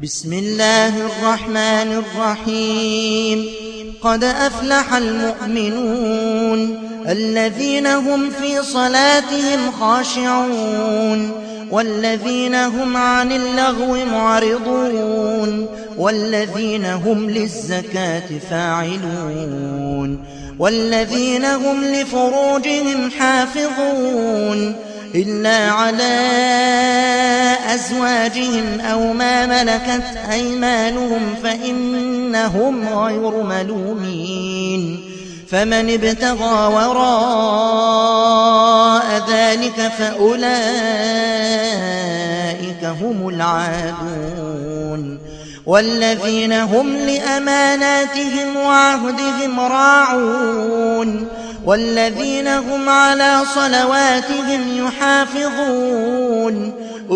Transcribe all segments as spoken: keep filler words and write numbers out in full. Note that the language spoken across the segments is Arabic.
بسم الله الرحمن الرحيم. قد أفلح المؤمنون الذين هم في صلاتهم خاشعون والذين هم عن اللغو معرضون والذين هم للزكاة فاعلون والذين هم لفروجهم حافظون إلا على أزواجهم أو ما ملكت أيمانهم فإنهم غير ملومين. فمن ابتغى وراء ذلك فأولئك هم العادون والذين هم لأماناتهم وعهدهم راعون والذين هم على صلواتهم يحافظون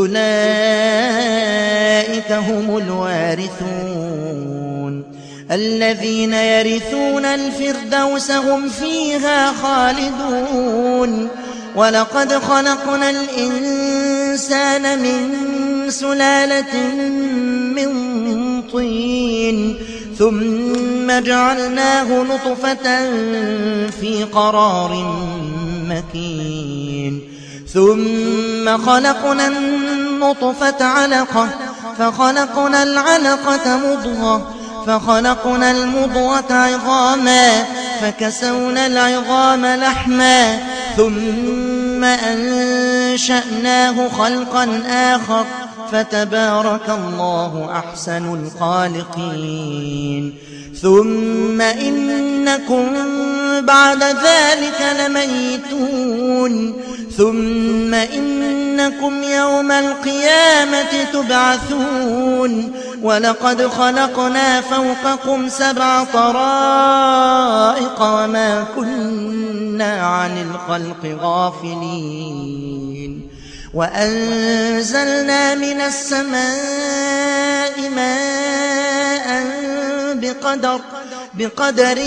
أولئك هم الوارثون الذين يرثون الفردوس هم فيها خالدون. ولقد خلقنا الإنسان من سلالة من طين ثم جعلناه نطفة في قرار مكين ثم خلقنا النطفة علقة فخلقنا العلقة مضغة فخلقنا المضغة عظاما فكسونا العظام لحما ثم أنشأناه خلقا آخر فتبارك الله أحسن الخالقين. ثم إنكم بعد ذلك لميتون ثم إنكم يوم القيامة تبعثون. ولقد خلقنا فوقكم سبع طرائق وما كنا عن الخلق غافلين وأنزلنا من السماء ماء بقدر بقدر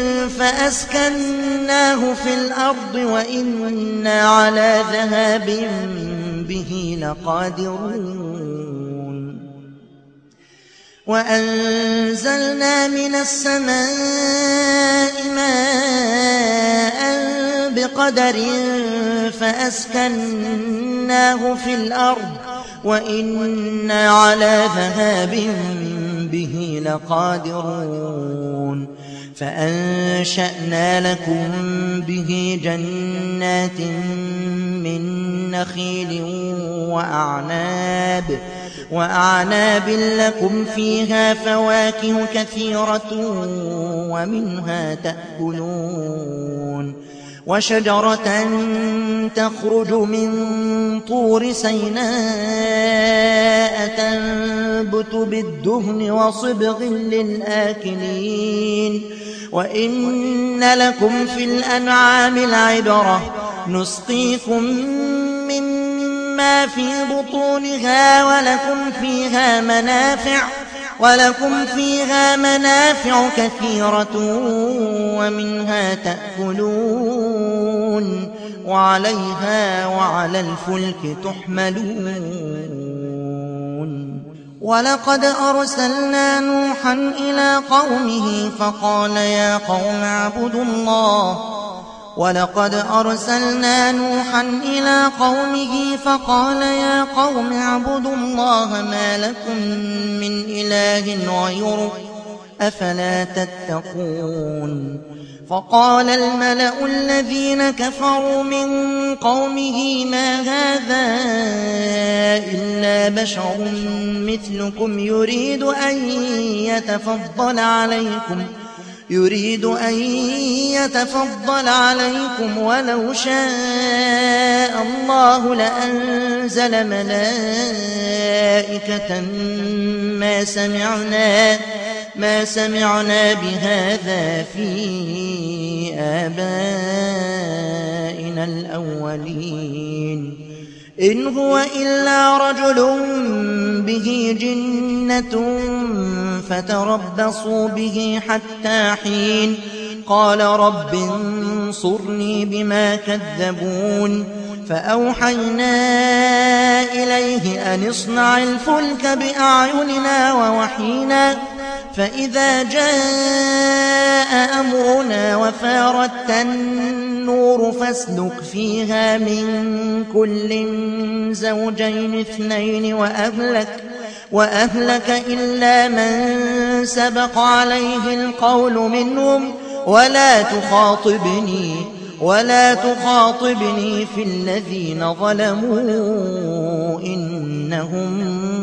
فأسكناه في الأرض وإنا على ذهاب به لقادرون. وأنزلنا من السماء ماء بقدر فأسكناه في الأرض وإنا على ذهاب به لقادرون. فأنشأنا لكم به جنات من نخيل وأعناب وأعناب لكم فيها فواكه كثيرة ومنها تأكلون. وشجرة تخرج من طور سيناء تنبت بالدهن وصبغ للآكلين. وإن لكم في الأنعام العبرة نسقيكم مما في بطونها ولكم فيها منافع ولكم فيها منافع كثيرة ومنها تأكلون وعليها وعلى الفلك تحملون. ولقد أرسلنا نوحا إلى قومه فقال يا قوم اعبدوا الله ولقد أرسلنا نوحا إلى قومه فقال يا قوم اعبدوا الله ما لكم من إله غيره أفلا تتقون. فقال الملأ الذين كفروا من قومه ما هذا إلا بشر مثلكم يريد أن يتفضل عليكم يريد أن يتفضل عليكم ولو شاء الله لأنزل ملائكة ما سمعنا ما سمعنا بهذا في آبائنا الأولين إن هو إلا رجل به جنة فتربصوا به حتى حين. قال رب انصرني بما كذبون فأوحينا إليه أن اصنع الفلك بأعيننا ووحينا فإذا جاء أمرنا وفارت النور فاسلك فيها من كل زوجين اثنين وأهلك, وأهلك إلا من سبق عليه القول منهم ولا تخاطبني ولا تخاطبني في الذين ظلموا إنهم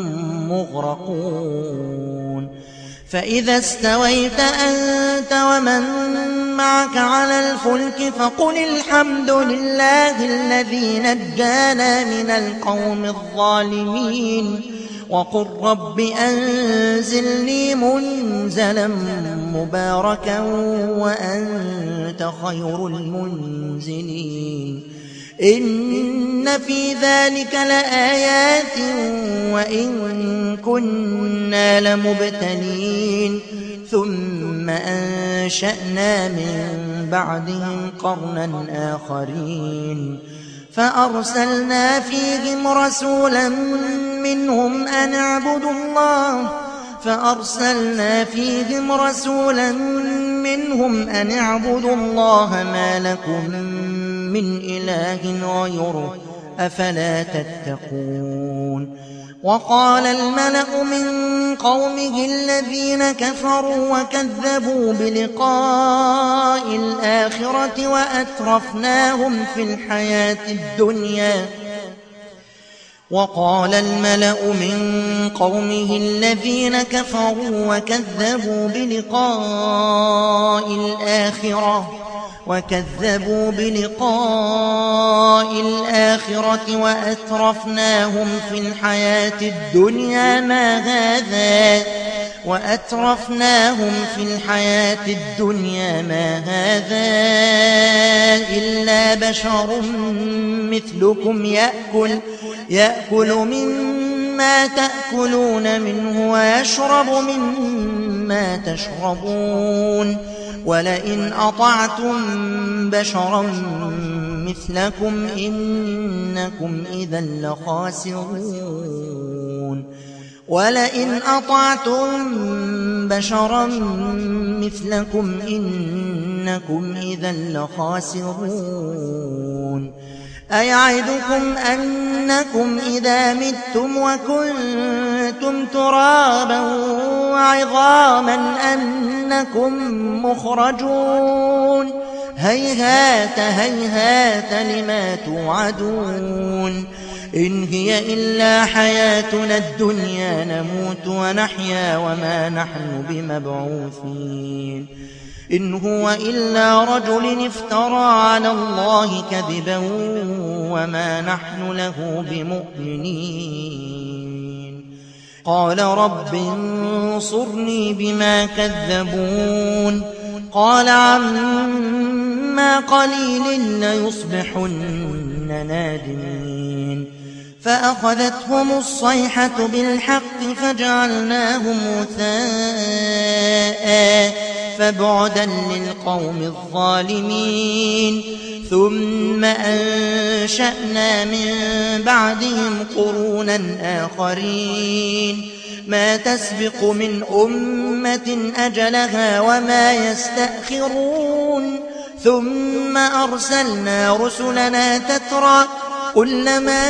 مغرقون. فإذا استويت أنت ومن معك على الفلك فقل الحمد لله الذي نجانا من القوم الظالمين وقل رب أنزلني منزلا مباركا وأنت خير المنزلين. إن في ذلك لآيات وإن كنا لمبتلين ثم أنشأنا من بعدهم قرنا آخرين فأرسلنا فيهم رسولا منهم أن اعبدوا الله فأرسلنا فيهم رسولا منهم أن اعبدوا الله ما لكم من إله غيره أفلا تتقون. وقال الملأ من قومه الذين كفروا وكذبوا بلقاء الآخرة وأترفناهم في الحياة الدنيا وقال الملأ من قومه الذين كفروا وكذبوا بلقاء الآخرة وكذبوا بلقاء الآخرة وأترفناهم في الحياة الدنيا ما هذا وأترفناهم في الحياة الدنيا ما هذا إلا بشر مثلكم يأكل يأكل مما تأكلون منه ويشرب مما تشربون ولئن أطعتم بشرا مثلكم إنكم إذا لخاسرون ولئن أطعتم بشرا مثلكم إنكم إذا لخاسرون. أيعدكم أنكم إذا متم وكنتم ترابا وعظاما أنكم مخرجون هيهات هيهات لما توعدون. إن هي إلا حياتنا الدنيا نموت ونحيا وما نحن بمبعوثين. إن هو إلا رجل افترى على الله كذبا وما نحن له بمؤمنين. قال رب انصرني بما كذبون قال عما قليل ليصبحن نادمين. فأخذتهم الصيحة بالحق فجعلناهم غثاء فبعدا للقوم الظالمين. ثم أنشأنا من بعدهم قرونا آخرين ما تسبق من أمة أجلها وما يستأخرون. ثم أرسلنا رسلنا تترى كلما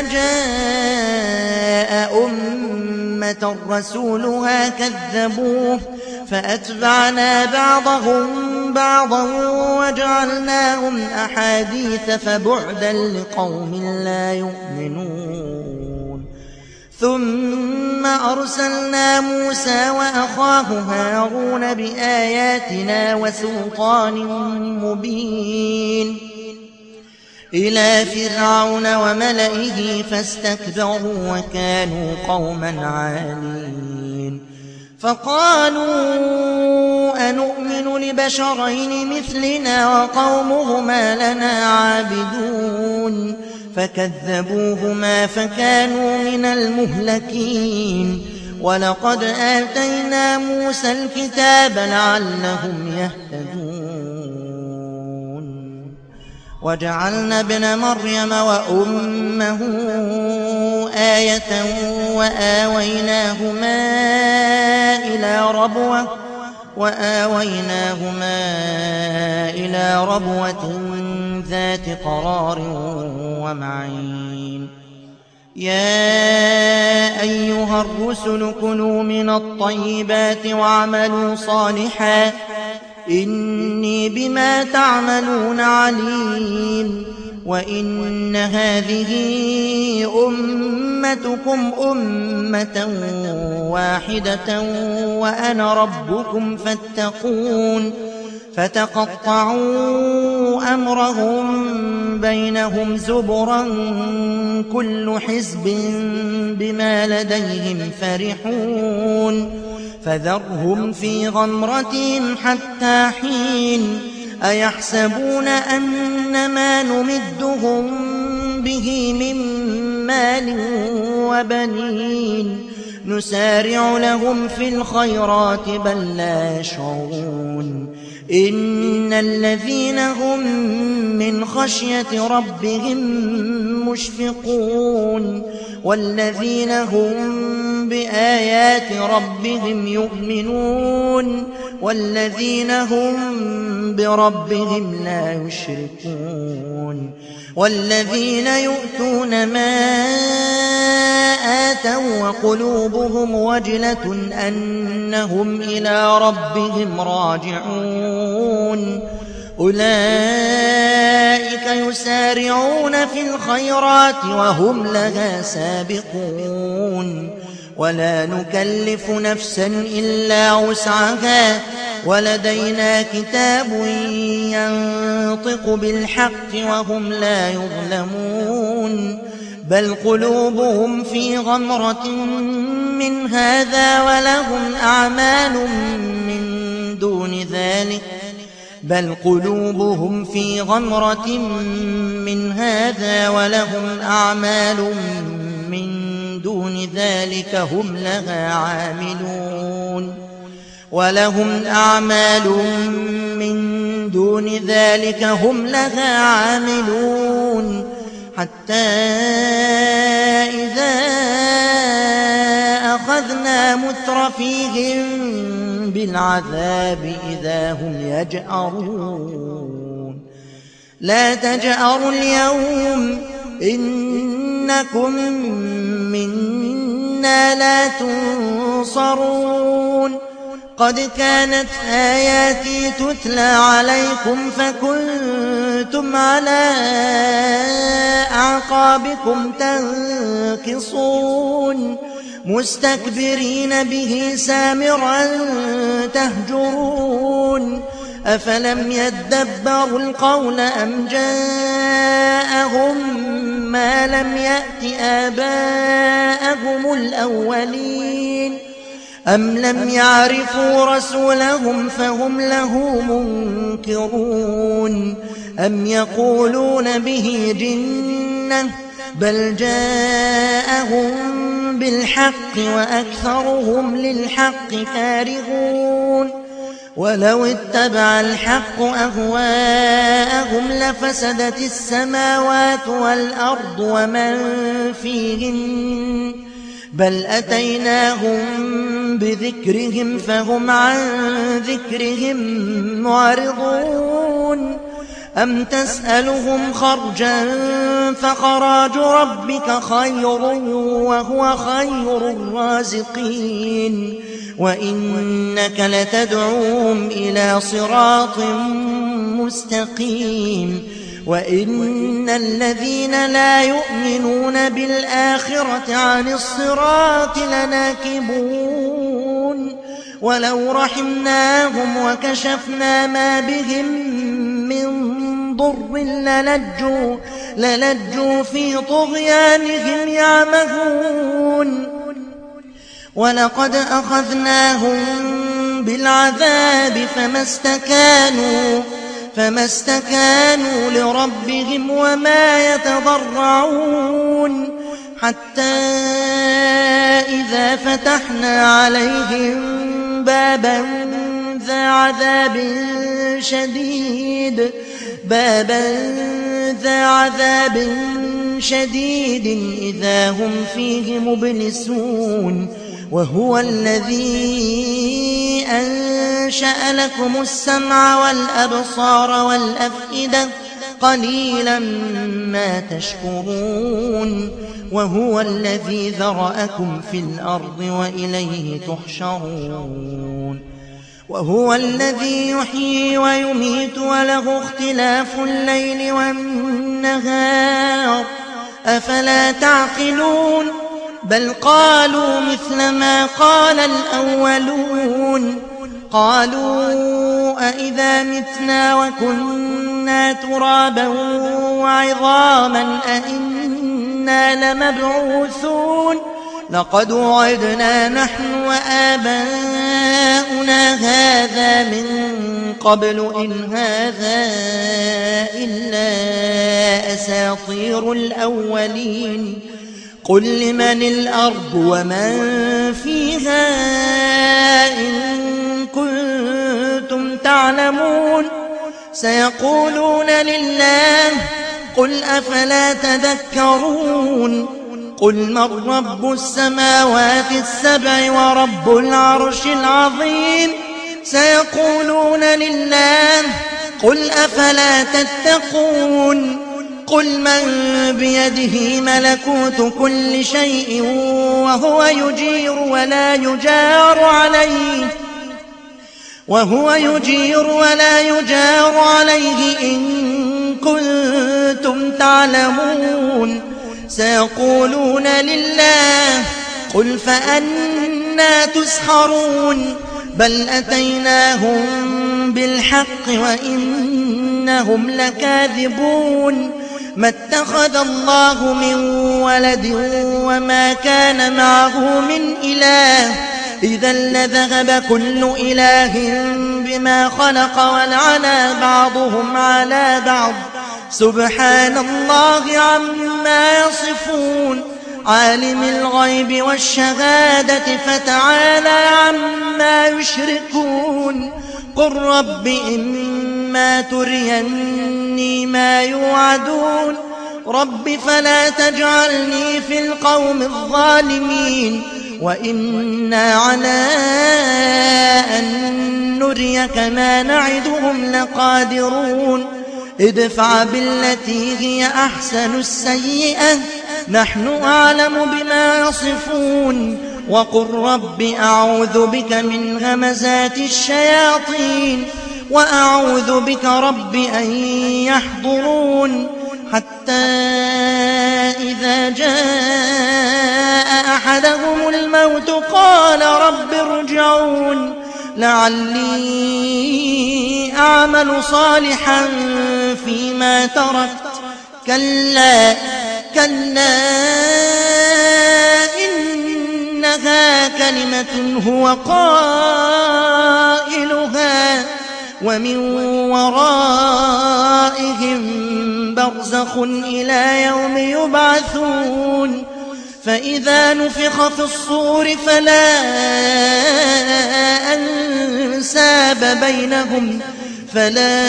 جاء أمة رسولها كذبوه فأتبعنا بعضهم بعضا وجعلناهم أحاديث فبعدا لقوم لا يؤمنون. ثم أرسلنا موسى وأخاه هارون بآياتنا وسلطان مبين إلى فرعون وملئه فاستكبروا وكانوا قوما عالين. فقالوا أنؤمن لبشرين مثلنا وقومهما لنا عابدون فكذبوهما فكانوا من المهلكين. ولقد آتينا موسى الكتاب لعلهم يهتدون. وجعلنا ابن مريم وأمه آية وآويناهما إلى ربوة وآويناهما إلى ربوة ذات قرار ومعين يا أيها الرسل كلوا من الطيبات واعملوا صالحا إني بما تعملون عليم وإن هذه أمتكم أمة واحدة وأنا ربكم فاتقون فتقطعوا أمرهم بينهم زبرا كل حزب بما لديهم فرحون فذرهم في غمرتهم حتى حين أيحسبون أن ما نمدهم به من مال وبنين نسارع لهم في الخيرات بل لا يشعرون إن الذين هم من خشية ربهم مشفقون والذين هم بآيات ربهم يؤمنون والذين هم بربهم لا يشركون والذين يؤتون ما آتوا وقلوبهم وجلة أنهم إلى ربهم راجعون أولئك يسارعون في الخيرات وهم لها سابقون ولا نكلف نفسا إلا وسعها ولدينا كتاب ينطق بالحق وهم لا يظلمون بل قلوبهم في غمرة من هذا ولهم أعمال من دون ذلك بل قلوبهم في غمرة من هذا ولهم أعمال من دون ذلك هم لها عاملون ولهم أعمال من دون ذلك هم لها عاملون حتى إذا أخذنا مترفيهم بالعذاب إذا هم يجأرون لا تجأروا اليوم إنكم منا لا تنصرون قد كانت آياتي تتلى عليكم فكنتم على أعقابكم تنكصون مستكبرين به سامرا تهجرون أفلم يدبروا القول أم جاءهم ما لم يأت آباءهم الأولين أم لم يعرفوا رسولهم فهم له منكرون أم يقولون به جنة بل جاءهم بالحق وأكثرهم للحق كارهون ولو اتبع الحق أهواءهم لفسدت السماوات والأرض ومن فيهن بل أتيناهم بذكرهم فهم عن ذكرهم معرضون أم تسألهم خرجا فخراج ربك خير وهو خير الرازقين وإنك لتدعوهم إلى صراط مستقيم وإن الذين لا يؤمنون بالآخرة عن الصراط لناكبون ولو رحمناهم وكشفنا ما بهم من ضر للجوا, للجوا في طغيانهم يعمهون ولقد أخذناهم بالعذاب فما استكانوا فما استكانوا لربهم وما يتضرعون حتى إذا فتحنا عليهم بابا ذا عذاب شديد بابا ذا عذاب شديد إذا هم فيه مبلسون وهو الذي أنشأ لكم السمع والأبصار والأفئدة قليلا ما تشكرون وهو الذي ذرأكم في الأرض وإليه تحشرون وهو الذي يحيي ويميت وله اختلاف الليل والنهار أفلا تعقلون بل قالوا مثل ما قال الأولون قالوا أئذا متنا وكنا ترابا وعظاما أئنا لمبعوثون لقد وعدنا نحن وآباؤنا هذا من قبل إن هذا إلا أساطير الأولين قل لمن الأرض ومن فيها إن كنتم تعلمون سيقولون لله قل أفلا تذكرون قل من رب السماوات السبع ورب العرش العظيم سيقولون لله قل أفلا تتقون قل من بيده ملكوت كل شيء وهو يجير ولا يجار عليه وهو يجير ولا يجار عليه إن كنتم تعلمون سيقولون لله قل فأنا تسحرون بل أتيناهم بالحق وإنهم لكاذبون ما اتخذ الله من ولد وما كان معه من إله إذا لذهب كل إله بما خلق ولعلى بعضهم على بعض سبحان الله عما يصفون عالم الغيب والشهادة فتعالى عما يشركون قل رب إما تريني ما يوعدون رب فلا تجعلني في القوم الظالمين وإنا على أن نريك ما نعدهم لقادرون ادفع بالتي هي أحسن السيئة نحن أعلم بما يصفون وقل رب أعوذ بك من همزات الشياطين وأعوذ بك رب أن يحضرون حتى إذا جاء أحدهم الموت قال رب ارجعون لعلي أعمل صالحا فيما تركت كلا كلا إنها كلمة هو قائلها ومن ورائهم برزخ إلى يوم يبعثون فإذا نفخ في الصور فلا أنساب بينهم فلا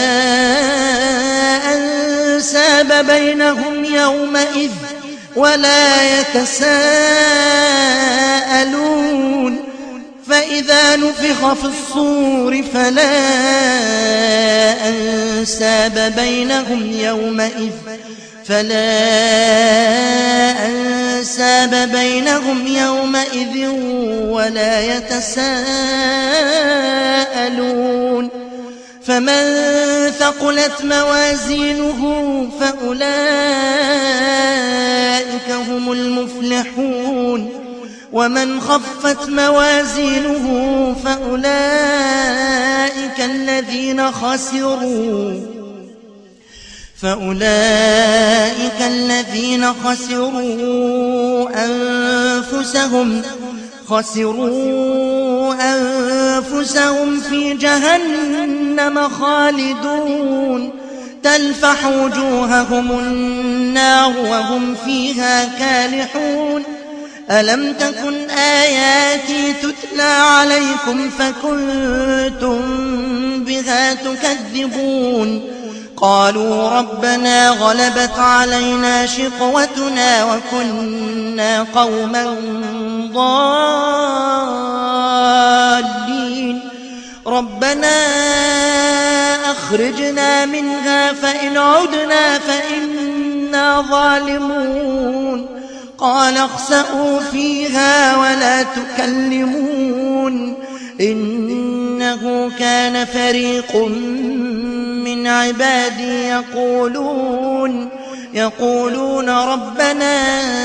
أنساب بينهم يومئذ ولا يتساءلون فإذا نفخ في الصور فلا أنساب بينهم يومئذ فلا أنساب بينهم يومئذ ولا يتساءلون فمن ثقلت موازينه فأولئك هم المفلحون ومن خفت موازينه فأولئك الذين خسروا فأولئك الذين خسروا أنفسهم خسروا أنفسهم في جهنم خالدون تلفح وجوههم النار وهم فيها كالحون ألم تكن آياتي تتلى عليكم فكنتم بها تكذبون قالوا ربنا غلبت علينا شقوتنا وكنا قوما ضالين ربنا أخرجنا منها فإن عدنا فإنا ظالمون قال اخسئوا فيها ولا تكلمون إنه كان فريق من عبادي يقولون يقولون ربنا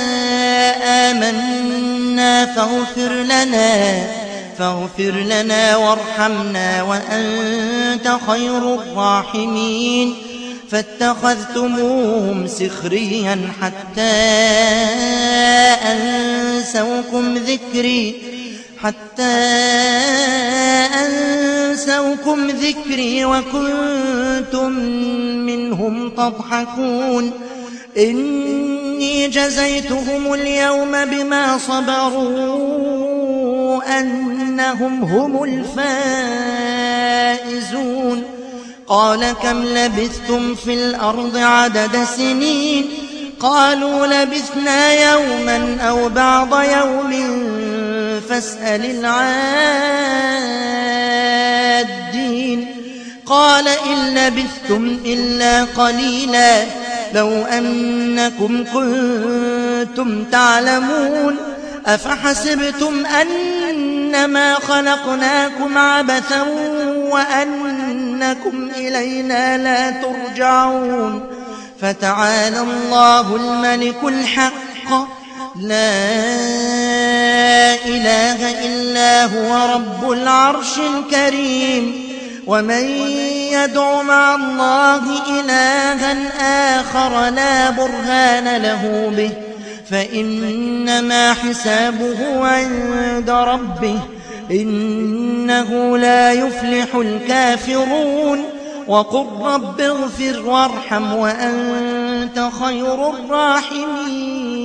آمنا فاغفر لنا فاغفر لنا وارحمنا وأنت خير الراحمين فاتخذتموهم سخريا حتى أنسوكم ذكري حتى أنسوكم ذكري وكنتم منهم تضحكون إني جزيتهم اليوم بما صبروا أنهم هم الفائزون قال كم لبثتم في الأرض عدد سنين قالوا لبثنا يوما أو بعض يوم فاسأل العادين قال إن لبثتم إلا قليلا لو أنكم كنتم تعلمون أفحسبتم أنما خلقناكم عبثا وأنكم إلينا لا ترجعون فتعالى الله الملك الحق لا إله إلا هو رب العرش الكريم ومن يدع مع الله إلها آخر لا برهان له به فإنما حسابه عند ربه إنه لا يفلح الكافرون وقل رب اغفر وارحم وأنت خير الراحمين